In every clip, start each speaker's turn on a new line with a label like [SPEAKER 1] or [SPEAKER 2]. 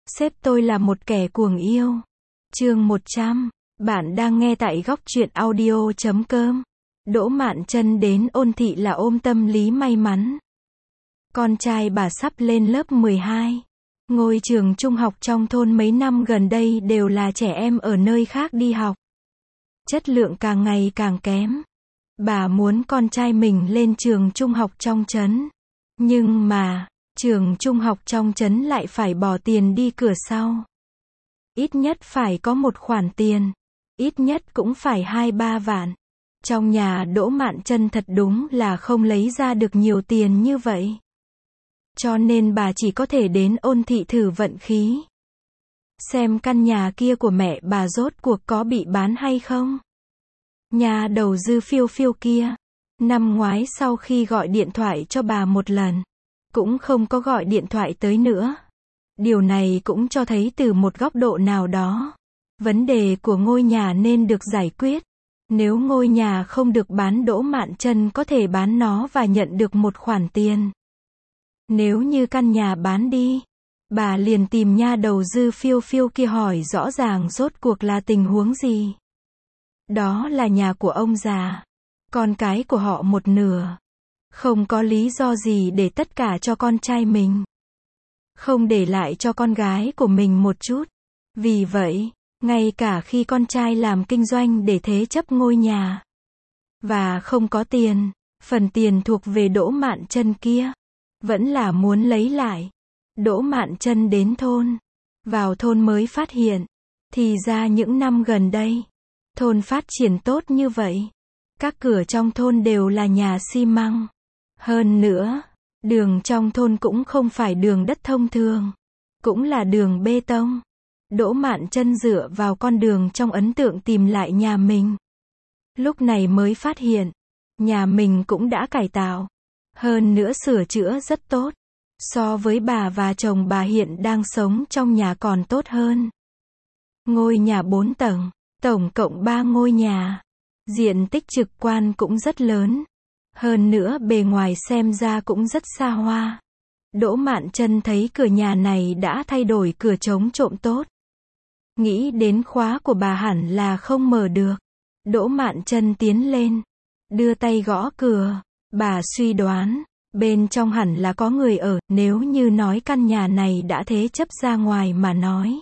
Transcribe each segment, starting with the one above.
[SPEAKER 1] Sếp tôi là một kẻ cuồng yêu. Chương 100. Bạn đang nghe tại góc truyện audio.com. Đỗ Mạn Chân đến Ôn Thị là ôm tâm lý may mắn. Con trai bà sắp lên lớp 12. Ngôi trường trung học trong thôn mấy năm gần đây đều là trẻ em ở nơi khác đi học. Chất lượng càng ngày càng kém. Bà muốn con trai mình lên trường trung học trong trấn. Nhưng mà, trường trung học trong trấn lại phải bỏ tiền đi cửa sau. Ít nhất phải có một khoản tiền. Ít nhất cũng phải 2-3 vạn. Trong nhà Đỗ Mạn Chân thật đúng là không lấy ra được nhiều tiền như vậy. Cho nên bà chỉ có thể đến Ôn Thị thử vận khí. Xem căn nhà kia của mẹ bà rốt cuộc có bị bán hay không. Nhà đầu Dư Phiêu Phiêu kia, năm ngoái sau khi gọi điện thoại cho bà một lần, cũng không có gọi điện thoại tới nữa. Điều này cũng cho thấy từ một góc độ nào đó, vấn đề của ngôi nhà nên được giải quyết. Nếu ngôi nhà không được bán, Đỗ Mạn Chân có thể bán nó và nhận được một khoản tiền. Nếu như căn nhà bán đi, bà liền tìm nha đầu Dư Phiêu Phiêu kia hỏi rõ ràng rốt cuộc là tình huống gì. Đó là nhà của ông già, con cái của họ một nửa. Không có lý do gì để tất cả cho con trai mình. Không để lại cho con gái của mình một chút. Vì vậy, ngay cả khi con trai làm kinh doanh để thế chấp ngôi nhà, và không có tiền, phần tiền thuộc về Đỗ Mạn Chân kia, vẫn là muốn lấy lại. Đỗ Mạn Chân đến thôn. Vào thôn mới phát hiện, thì ra những năm gần đây, thôn phát triển tốt như vậy. Các cửa trong thôn đều là nhà xi măng. Hơn nữa, đường trong thôn cũng không phải đường đất thông thường, cũng là đường bê tông. Đỗ Mạn Chân dựa vào con đường trong ấn tượng tìm lại nhà mình. Lúc này mới phát hiện, nhà mình cũng đã cải tạo. Hơn nữa sửa chữa rất tốt. So với bà và chồng bà hiện đang sống trong nhà còn tốt hơn. Ngôi nhà 4 tầng, tổng cộng 3 ngôi nhà. Diện tích trực quan cũng rất lớn. Hơn nữa bề ngoài xem ra cũng rất xa hoa. Đỗ Mạn Chân thấy cửa nhà này đã thay đổi cửa chống trộm tốt. Nghĩ đến khóa của bà hẳn là không mở được. Đỗ Mạn Chân tiến lên, đưa tay gõ cửa. Bà suy đoán, bên trong hẳn là có người ở, nếu như nói căn nhà này đã thế chấp ra ngoài mà nói.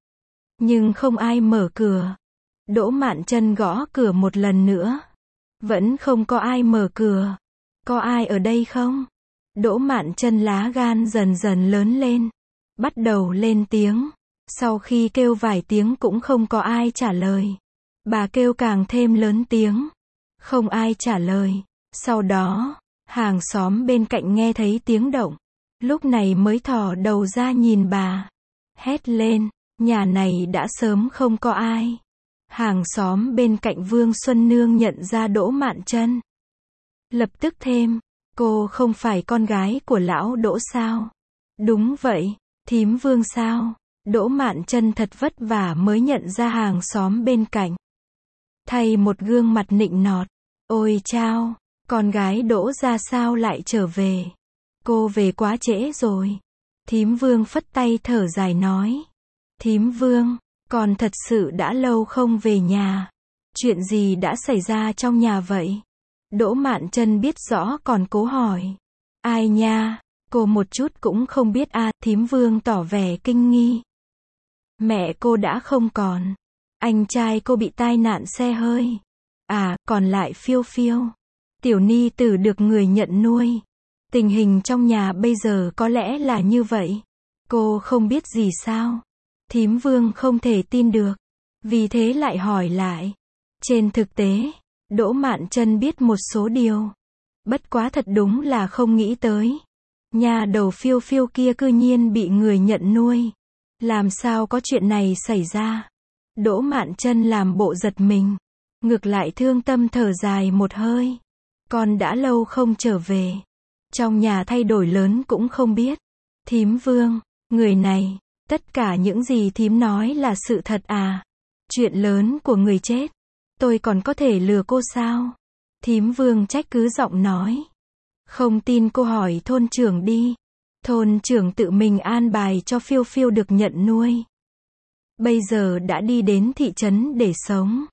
[SPEAKER 1] Nhưng không ai mở cửa. Đỗ Mạn Chân gõ cửa một lần nữa. Vẫn không có ai mở cửa. Có ai ở đây không? Đỗ Mạn Chân lá gan dần dần lớn lên. Bắt đầu lên tiếng. Sau khi kêu vài tiếng cũng không có ai trả lời. Bà kêu càng thêm lớn tiếng. Không ai trả lời. Sau đó, hàng xóm bên cạnh nghe thấy tiếng động. Lúc này mới thò đầu ra nhìn bà. Hét lên, nhà này đã sớm không có ai. Hàng xóm bên cạnh Vương Xuân Nương nhận ra Đỗ Mạn Chân. Lập tức thêm, cô không phải con gái của lão Đỗ sao? Đúng vậy, thím Vương sao? Đỗ Mạn Chân thật vất vả mới nhận ra hàng xóm bên cạnh. Thay một gương mặt nịnh nọt. Ôi chao, con gái Đỗ ra sao lại trở về? Cô về quá trễ rồi. Thím Vương phất tay thở dài nói. Thím Vương, con thật sự đã lâu không về nhà. Chuyện gì đã xảy ra trong nhà vậy? Đỗ Mạn Chân biết rõ còn cố hỏi. Ai nha, cô một chút cũng không biết à, thím Vương tỏ vẻ kinh nghi. Mẹ cô đã không còn. Anh trai cô bị tai nạn xe hơi. À, còn lại Phiêu Phiêu. Tiểu ni tử được người nhận nuôi. Tình hình trong nhà bây giờ có lẽ là như vậy. Cô không biết gì sao? Thím Vương không thể tin được. Vì thế lại hỏi lại. Trên thực tế, Đỗ Mạn Chân biết một số điều. Bất quá thật đúng là không nghĩ tới. Nhà đầu Phiêu Phiêu kia cư nhiên bị người nhận nuôi. Làm sao có chuyện này xảy ra? Đỗ Mạn Chân làm bộ giật mình. Ngược lại thương tâm thở dài một hơi. Con đã lâu không trở về. Trong nhà thay đổi lớn cũng không biết. Thím Vương, người này, tất cả những gì thím nói là sự thật à? Chuyện lớn của người chết. Tôi còn có thể lừa cô sao? Thím Vương trách cứ giọng nói. Không tin cô hỏi thôn trưởng đi. Thôn trưởng tự mình an bài cho Phiêu Phiêu được nhận nuôi. Bây giờ đã đi đến thị trấn để sống.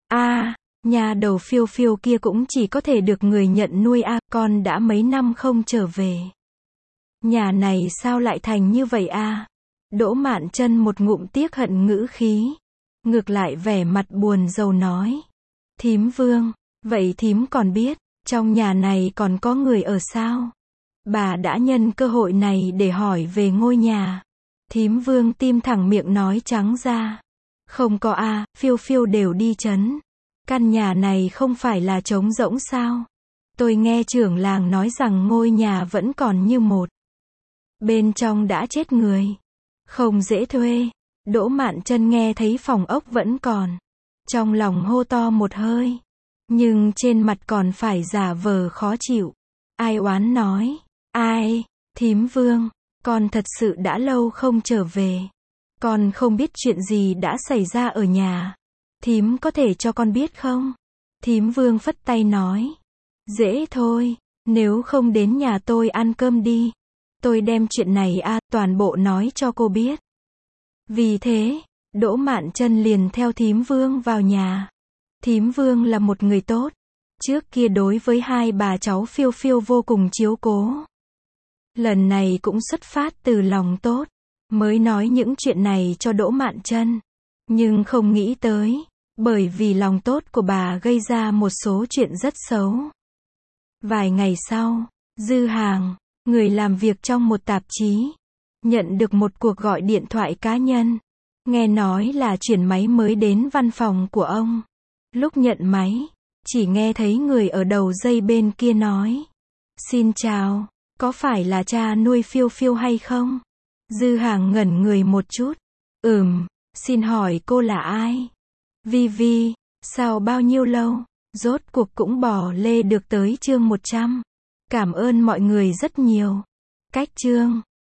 [SPEAKER 1] Nhà đầu Phiêu Phiêu kia cũng chỉ có thể được người nhận nuôi con đã mấy năm không trở về. Nhà này sao lại thành như vậy Đỗ Mạn Chân một ngụm tiếc hận ngữ khí. Ngược lại vẻ mặt buồn rầu nói. Thím Vương, vậy thím còn biết, trong nhà này còn có người ở sao? Bà đã nhân cơ hội này để hỏi về ngôi nhà. Thím Vương tim thẳng miệng nói trắng ra. Không có Phiêu Phiêu đều đi trấn. Căn nhà này không phải là trống rỗng sao? Tôi nghe trưởng làng nói rằng ngôi nhà vẫn còn như một. Bên trong đã chết người. Không dễ thuê. Đỗ Mạn Chân nghe thấy phòng ốc vẫn còn. Trong lòng hô to một hơi. Nhưng trên mặt còn phải giả vờ khó chịu. Ai oán nói. Ai, thím Vương, con thật sự đã lâu không trở về. Con không biết chuyện gì đã xảy ra ở nhà. Thím có thể cho con biết không? Thím Vương phất tay nói. Dễ thôi, nếu không đến nhà tôi ăn cơm đi. Tôi đem chuyện này toàn bộ nói cho cô biết. Vì thế, Đỗ Mạn Chân liền theo thím Vương vào nhà. Thím Vương là một người tốt. Trước kia đối với hai bà cháu Phiêu Phiêu vô cùng chiếu cố. Lần này cũng xuất phát từ lòng tốt. Mới nói những chuyện này cho Đỗ Mạn Chân. Nhưng không nghĩ tới. Bởi vì lòng tốt của bà gây ra một số chuyện rất xấu. Vài ngày sau, Dư Hàng, người làm việc trong một tạp chí, nhận được một cuộc gọi điện thoại cá nhân. Nghe nói là chuyển máy mới đến văn phòng của ông. Lúc nhận máy, chỉ nghe thấy người ở đầu dây bên kia nói. Xin chào, có phải là cha nuôi Phiêu Phiêu hay không? Dư Hàng ngẩn người một chút. Xin hỏi cô là ai? Vi, sao bao nhiêu lâu? Rốt cuộc cũng bỏ lê được tới chương 100. Cảm ơn mọi người rất nhiều. Cách chương